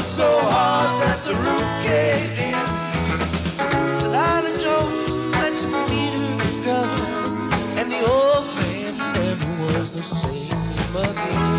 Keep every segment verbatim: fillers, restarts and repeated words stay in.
snowed so hard that the roof caved in. Delilah Jones went to meet her brother, and the old man never was the same again.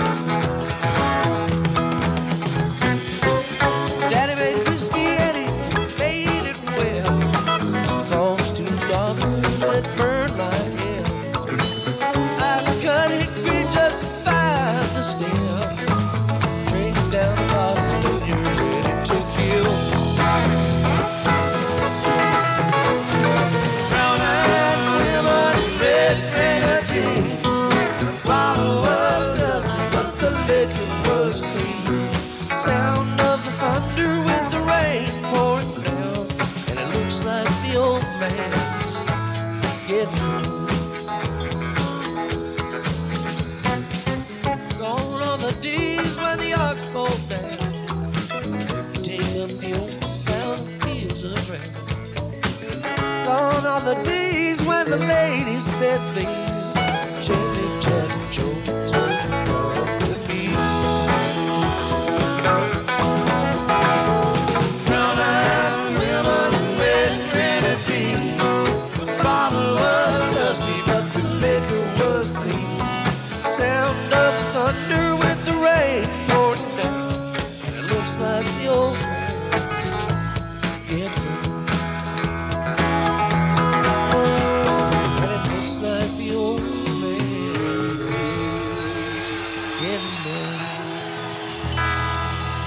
Daddy made whiskey and he made it well. Cost two dollars that burned like hell. I cut hickory just to find the stem. Drink down the bottle and you're ready to kill. Brown-eyed women, red grenadine. The bottle was dusty, but the liquor was clean. Sound of the thunder with the rain pouring down, and it looks like the old man's getting gone on the days when the ox fall down. Take up the old brown fields of ground. Gone are the days when the ladies said please.